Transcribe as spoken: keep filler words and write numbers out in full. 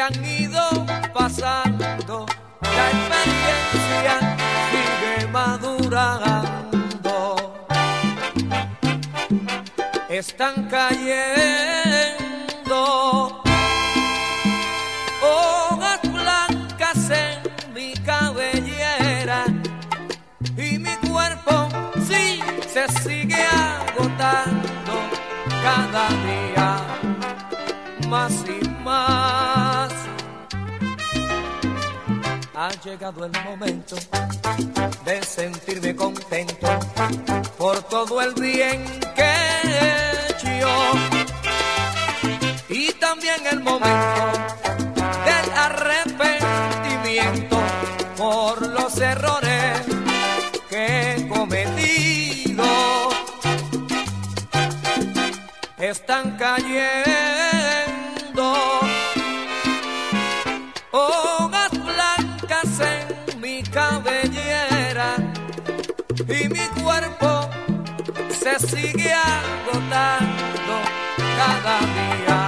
han ido pasando, la experiencia sigue madurando. Están cayendo hojas blancas en mi cabellera y mi cuerpo sí se sigue agotando cada día más y más. Ha llegado el momento de sentirme contento por todo el bien que he hecho, y también el momento del arrepentimiento por los errores que he cometido. Están cayendo hojas blancas en mi cabellera y mi cuerpo se sigue agotando cada día